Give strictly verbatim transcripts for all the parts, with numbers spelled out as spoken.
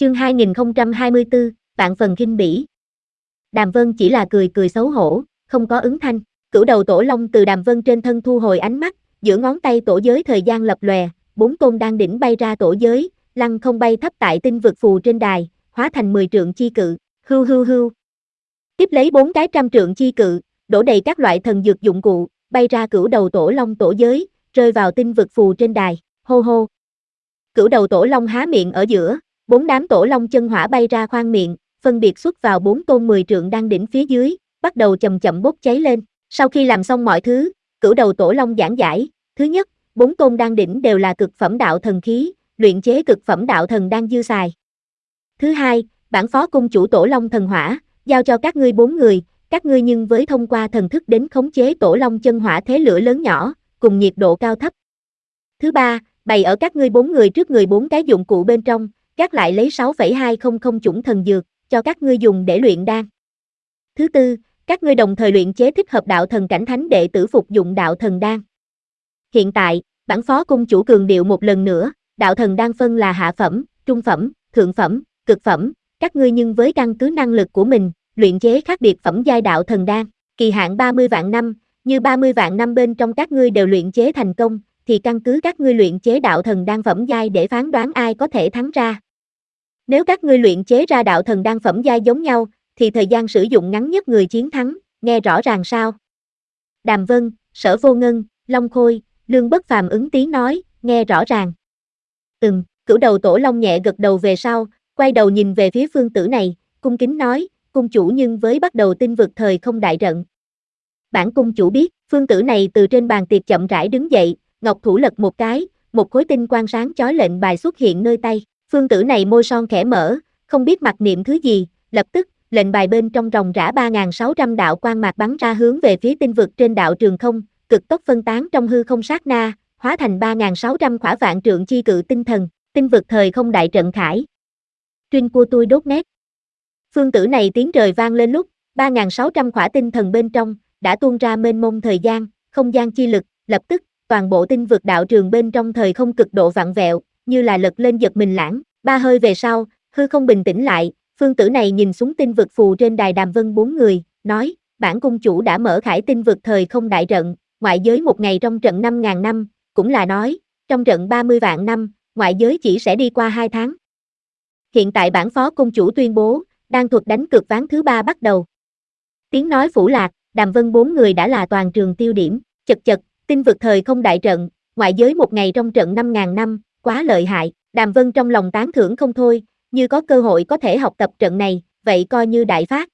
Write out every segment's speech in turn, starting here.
Chương hai nghìn không trăm hai mươi tư, vạn phần khinh bỉ. Đàm Vân chỉ là cười cười xấu hổ, không có ứng thanh. Cửu đầu tổ long từ Đàm Vân trên thân thu hồi ánh mắt, giữa ngón tay tổ giới thời gian lập lòe, bốn tôn đan đỉnh bay ra tổ giới, lăng không bay thấp tại tinh vực phù trên đài, hóa thành mười trượng chi cự, hưu hưu hưu. Tiếp lấy bốn cái trăm trượng chi cự, đổ đầy các loại thần dược dụng cụ, bay ra cửu đầu tổ long tổ giới, rơi vào tinh vực phù trên đài, hô hô. Cửu đầu tổ long há miệng ở giữa, bốn đám tổ long chân hỏa bay ra khoang miệng, phân biệt xuất vào bốn tôn mười trượng đan đỉnh phía dưới, bắt đầu chậm chậm bốc cháy lên. Sau khi làm xong mọi thứ, cửu đầu tổ long giảng giải, thứ nhất, bốn tôn đan đỉnh đều là cực phẩm đạo thần khí, luyện chế cực phẩm đạo thần đan dư xài. Thứ hai, bản phó cung chủ tổ long thần hỏa, giao cho các ngươi bốn người, các ngươi nhưng với thông qua thần thức đến khống chế tổ long chân hỏa thế lửa lớn nhỏ, cùng nhiệt độ cao thấp. Thứ ba, bày ở các ngươi bốn người trước người bốn cái dụng cụ bên trong, các lại lấy sáu phẩy hai không không chủng thần dược, cho các ngươi dùng để luyện đan. Thứ tư, các ngươi đồng thời luyện chế thích hợp đạo thần cảnh thánh đệ tử phục dụng đạo thần đan. Hiện tại, bản phó cung chủ cường điệu một lần nữa, đạo thần đan phân là hạ phẩm, trung phẩm, thượng phẩm, cực phẩm, các ngươi nhưng với căn cứ năng lực của mình, luyện chế khác biệt phẩm giai đạo thần đan, kỳ hạn ba mươi vạn năm, như ba mươi vạn năm bên trong các ngươi đều luyện chế thành công, thì căn cứ các ngươi luyện chế đạo thần đan phẩm giai để phán đoán ai có thể thắng ra. Nếu các ngươi luyện chế ra đạo thần đan phẩm giai giống nhau, thì thời gian sử dụng ngắn nhất người chiến thắng, nghe rõ ràng sao? Đàm Vân, Sở Vô Ngân, Long Khôi, Lương Bất Phàm ứng tiếng nói, nghe rõ ràng. Ừm, cửu đầu tổ long nhẹ gật đầu về sau, quay đầu nhìn về phía phương tử này, cung kính nói, cung chủ nhưng với bắt đầu tinh vực thời không đại trận. Bản cung chủ biết, phương tử này từ trên bàn tiệc chậm rãi đứng dậy, ngọc thủ lật một cái, một khối tinh quang sáng chói lệnh bài xuất hiện nơi tay. Phương tử này môi son khẽ mở, không biết mặc niệm thứ gì, lập tức, lệnh bài bên trong ròng rã ba nghìn sáu trăm đạo quang mạc bắn ra hướng về phía tinh vực trên đạo trường không, cực tốc phân tán trong hư không sát na, hóa thành ba nghìn sáu trăm khỏa vạn trượng chi cự tinh thần, tinh vực thời không đại trận khải. Truyên của tôi đốt nét. Phương tử này tiếng trời vang lên lúc, ba nghìn sáu trăm khỏa tinh thần bên trong, đã tuôn ra mênh mông thời gian, không gian chi lực, lập tức, toàn bộ tinh vực đạo trường bên trong thời không cực độ vặn vẹo, như là lật lên giật mình lãng, ba hơi về sau, hư không bình tĩnh lại, phương tử này nhìn xuống tinh vực phù trên đài Đàm Vân bốn người, nói, bản cung chủ đã mở khải tinh vực thời không đại trận, ngoại giới một ngày trong trận năm nghìn năm, cũng là nói, trong trận ba mươi vạn năm, ngoại giới chỉ sẽ đi qua hai tháng. Hiện tại bản phó cung chủ tuyên bố, đang thuật đánh cược ván thứ ba bắt đầu. Tiếng nói phủ lạc, Đàm Vân bốn người đã là toàn trường tiêu điểm, chật chật, tinh vực thời không đại trận, ngoại giới một ngày trong trận năm nghìn năm, quá lợi hại, Đàm Vân trong lòng tán thưởng không thôi, như có cơ hội có thể học tập trận này, vậy coi như đại phát.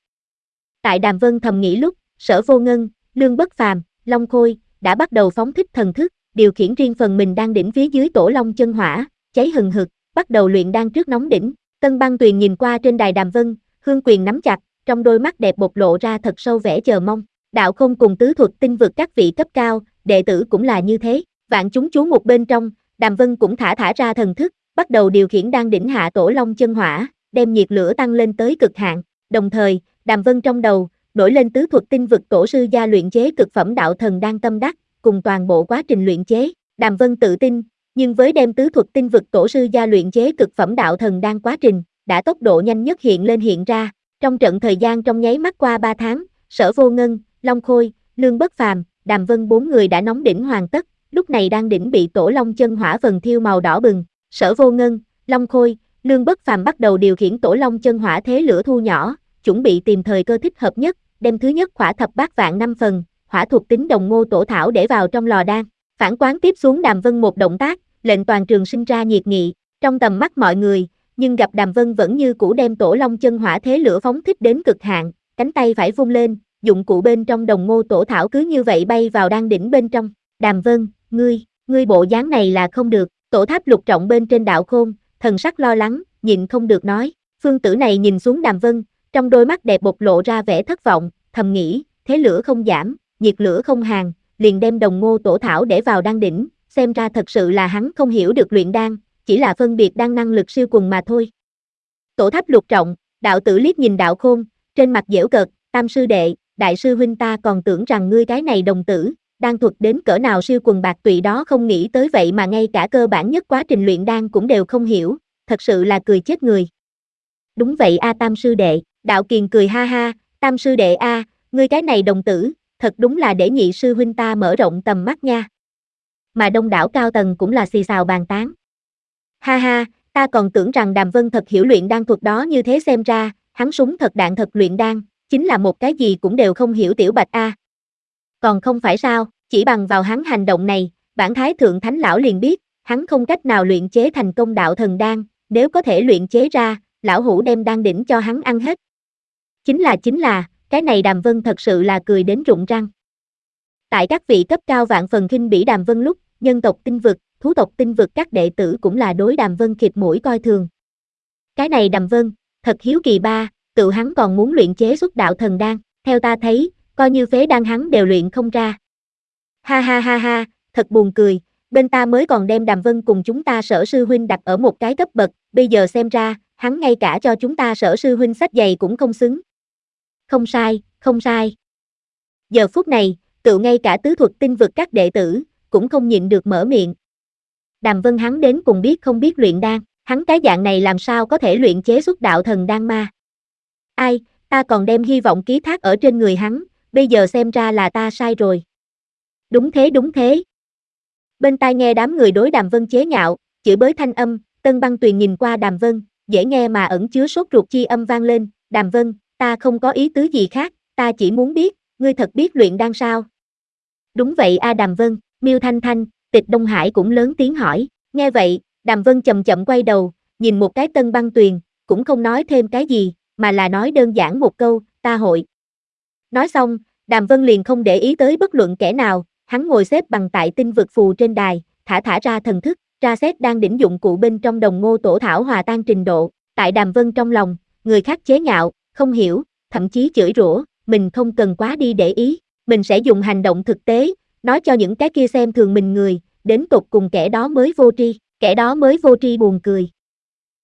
Tại Đàm Vân thầm nghĩ lúc, Sở Vô Ngân, Lương Bất Phàm, Long Khôi, đã bắt đầu phóng thích thần thức, điều khiển riêng phần mình đang đỉnh phía dưới tổ long chân hỏa, cháy hừng hực, bắt đầu luyện đan trước nóng đỉnh. Tân Băng Tuyền nhìn qua trên đài Đàm Vân, hương quyền nắm chặt, trong đôi mắt đẹp bộc lộ ra thật sâu vẻ chờ mong. Đạo không cùng tứ thuật tinh vực các vị cấp cao, đệ tử cũng là như thế. Vạn chúng chú một bên trong, Đàm Vân cũng thả thả ra thần thức, bắt đầu điều khiển đan đỉnh hạ tổ long chân hỏa, đem nhiệt lửa tăng lên tới cực hạn. Đồng thời, Đàm Vân trong đầu nổi lên tứ thuật tinh vực tổ sư gia luyện chế cực phẩm đạo thần đan tâm đắc, cùng toàn bộ quá trình luyện chế. Đàm Vân tự tin, nhưng với đem tứ thuật tinh vực tổ sư gia luyện chế cực phẩm đạo thần đan quá trình, đã tốc độ nhanh nhất hiện lên hiện ra. Trong trận thời gian trong nháy mắt qua ba tháng, Sở Vô Ngân, Long Khôi, Lương Bất Phàm, Đàm Vân bốn người đã nóng đỉnh hoàn tất, lúc này đan đỉnh bị tổ long chân hỏa vần thiêu màu đỏ bừng. Sở Vô Ngân, Long Khôi, Lương Bất Phàm bắt đầu điều khiển tổ long chân hỏa thế lửa thu nhỏ, chuẩn bị tìm thời cơ thích hợp nhất, đem thứ nhất khỏa thập bát vạn năm phần, hỏa thuộc tính đồng ngô tổ thảo để vào trong lò đan. Phản quán tiếp xuống Đàm Vân một động tác, lệnh toàn trường sinh ra nhiệt nghị, trong tầm mắt mọi người, nhưng gặp Đàm Vân vẫn như cũ đem tổ long chân hỏa thế lửa phóng thích đến cực hạn, cánh tay phải vung lên, dụng cụ bên trong đồng ngô tổ thảo cứ như vậy bay vào đan đỉnh bên trong. Đàm Vân, ngươi, ngươi bộ dáng này là không được. Tổ tháp lục trọng bên trên đạo khôn, thần sắc lo lắng, nhịn không được nói. Phương tử này nhìn xuống Đàm Vân, trong đôi mắt đẹp bộc lộ ra vẻ thất vọng, thầm nghĩ, thế lửa không giảm, nhiệt lửa không hàng, liền đem đồng ngô tổ thảo để vào đan đỉnh, xem ra thật sự là hắn không hiểu được luyện đan, chỉ là phân biệt đan năng lực siêu quần mà thôi. Tổ tháp lục trọng, đạo tử liếc nhìn đạo khôn, trên mặt giễu cợt, tam sư đệ, đại sư huynh ta còn tưởng rằng ngươi cái này đồng tử, đan thuật đến cỡ nào siêu quần bạc tụy đó không nghĩ tới vậy mà ngay cả cơ bản nhất quá trình luyện đan cũng đều không hiểu, thật sự là cười chết người. Đúng vậy a Tam sư đệ, Đạo Kiền cười ha ha, Tam sư đệ a, ngươi cái này đồng tử, thật đúng là để nhị sư huynh ta mở rộng tầm mắt nha. Mà đông đảo cao tầng cũng là xì xào bàn tán. Ha ha, ta còn tưởng rằng Đàm Vân thật hiểu luyện đan thuật đó, như thế xem ra, hắn súng thật đạn thật luyện đan, chính là một cái gì cũng đều không hiểu tiểu bạch a. Còn không phải sao, chỉ bằng vào hắn hành động này, bản Thái Thượng Thánh Lão liền biết, hắn không cách nào luyện chế thành công đạo thần đan, nếu có thể luyện chế ra, lão hủ đem đan đỉnh cho hắn ăn hết. Chính là chính là, cái này Đàm Vân thật sự là cười đến rụng răng. Tại các vị cấp cao vạn phần khinh bỉ Đàm Vân lúc, nhân tộc tinh vực, thú tộc tinh vực các đệ tử cũng là đối Đàm Vân khịt mũi coi thường. Cái này Đàm Vân, thật hiếu kỳ ba, tự hắn còn muốn luyện chế xuất đạo thần đan, theo ta thấy, coi như phế đan hắn đều luyện không ra. Ha ha ha ha, thật buồn cười, bên ta mới còn đem Đàm Vân cùng chúng ta Sở sư huynh đặt ở một cái cấp bậc, bây giờ xem ra, hắn ngay cả cho chúng ta Sở sư huynh xách giày cũng không xứng. Không sai, không sai. Giờ phút này, tự ngay cả tứ thuật tinh vực các đệ tử, cũng không nhịn được mở miệng. Đàm Vân hắn đến cùng biết không biết luyện đan, hắn cái dạng này làm sao có thể luyện chế xuất đạo thần đan ma. Ai, ta còn đem hy vọng ký thác ở trên người hắn, bây giờ xem ra là ta sai rồi. Đúng thế đúng thế. Bên tai nghe đám người đối Đàm Vân chế nhạo, chửi bới thanh âm, Tân Băng Tuyền nhìn qua Đàm Vân, dễ nghe mà ẩn chứa sốt ruột chi âm vang lên, Đàm Vân, ta không có ý tứ gì khác, ta chỉ muốn biết, ngươi thật biết luyện đan sao? Đúng vậy a Đàm Vân, Miêu Thanh Thanh, Tịch Đông Hải cũng lớn tiếng hỏi, nghe vậy, Đàm Vân chậm chậm quay đầu, nhìn một cái Tân Băng Tuyền, cũng không nói thêm cái gì, mà là nói đơn giản một câu, ta hội. Nói xong, Đàm Vân liền không để ý tới bất luận kẻ nào, hắn ngồi xếp bằng tại tinh vực phù trên đài, thả thả ra thần thức, tra xét đang đỉnh dụng cụ bên trong đồng ngô tổ thảo hòa tan trình độ, tại Đàm Vân trong lòng, người khác chế nhạo, không hiểu, thậm chí chửi rủa, mình không cần quá đi để ý, mình sẽ dùng hành động thực tế, nói cho những cái kia xem thường mình người, đến tột cùng kẻ đó mới vô tri, kẻ đó mới vô tri buồn cười.